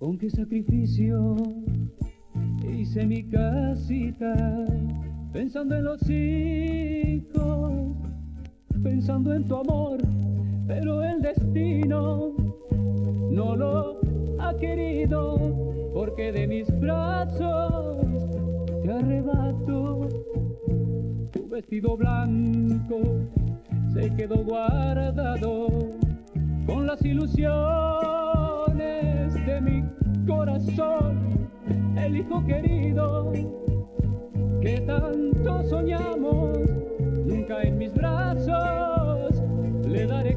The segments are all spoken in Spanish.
con qué sacrificio hice mi casita, pensando en los hijos, pensando en tu amor, pero el destino no lo ha querido, porque de mis brazos te arrebato. Tu vestido blanco se quedó guardado con las ilusiones de mi corazón, el hijo querido que tanto soñamos. Nunca en mis brazos le daré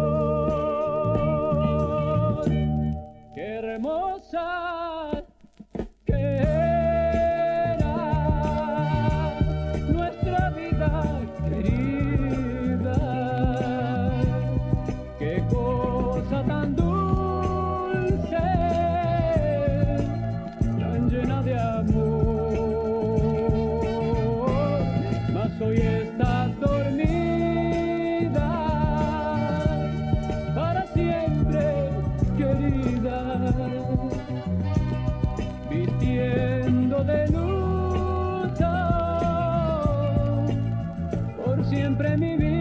calor. Qué hermosa que era nuestra vida querida. Qué cosa tan dulce, tan llena de amor. Mas hoy estás dormida para siempre, querida, vistiendo de luto por siempre mi vida.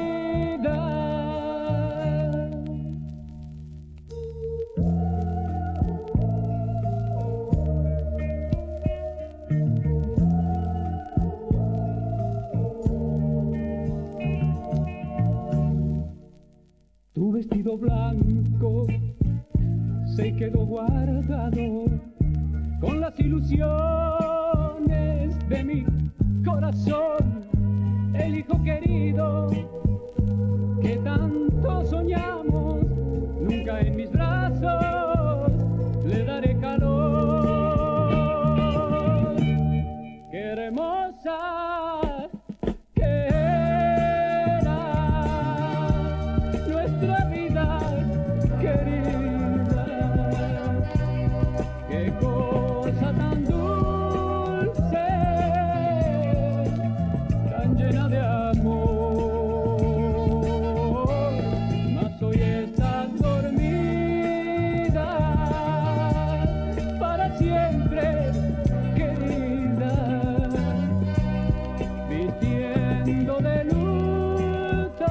Tu vestido blanco se quedó guardado con las ilusiones de mi corazón, el hijo querido que tanto soñamos. Nunca en mis brazos le daré calor. Qué hermosa que era nuestra vida querida. Qué cosa tan dulce, tan llena de amor. Mas hoy estás dormida para siempre, querida, vistiendo de luto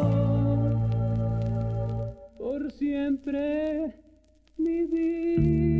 por siempre mi vida.